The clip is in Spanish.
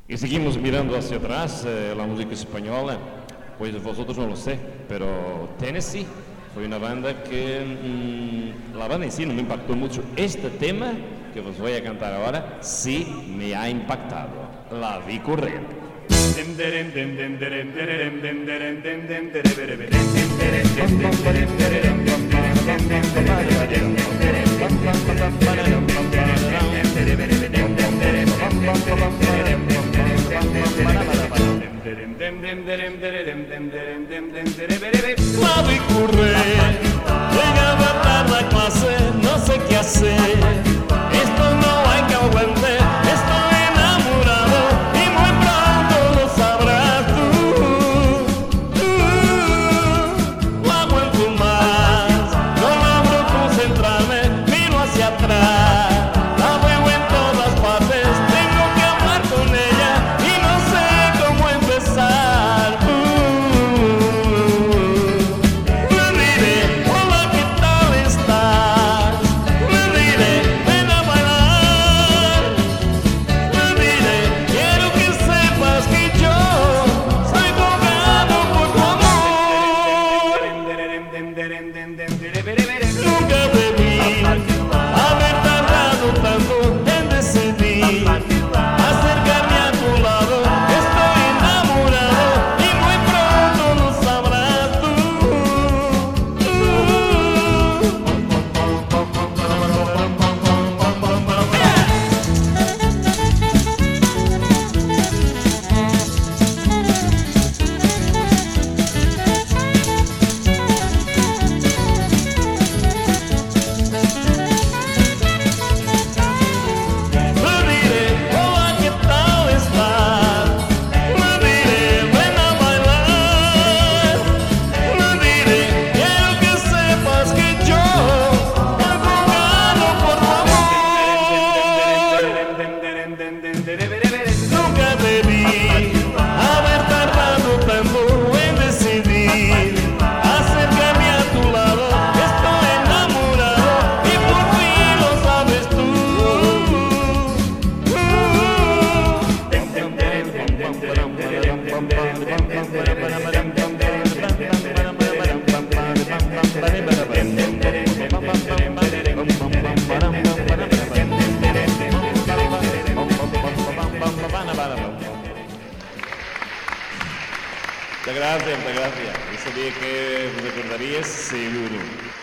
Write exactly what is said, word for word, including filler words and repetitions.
Y seguimos mirando hacia atrás eh, la música española. Pues vosotros no lo sé, pero Tennessee fue una banda que mmm, la banda en sí no me impactó mucho. Este tema que os voy a cantar ahora sí me ha impactado. La vi correr. La vi correr, llegaba tarde a clase, no sé qué hacer. Esto no hay que aguantar, estoy enamorado y muy pronto lo sabrás tú. tú. No aguanto más, no logro concentrarme, miro hacia atrás. La veo en todas partes, tengo que hablar con ella y no sé cómo empezar. Nunca debí haber tardado tanto en decidir acercarme a tu lado. Estoy enamorado y muy pronto lo sabrás tú. Nunca debí haber tardado tanto en decidir acercarme a tu lado. Estoy enamorado y por fin lo sabes tú. Muchas gracias, muchas gracias. Yo sabía que me recordarías seguro.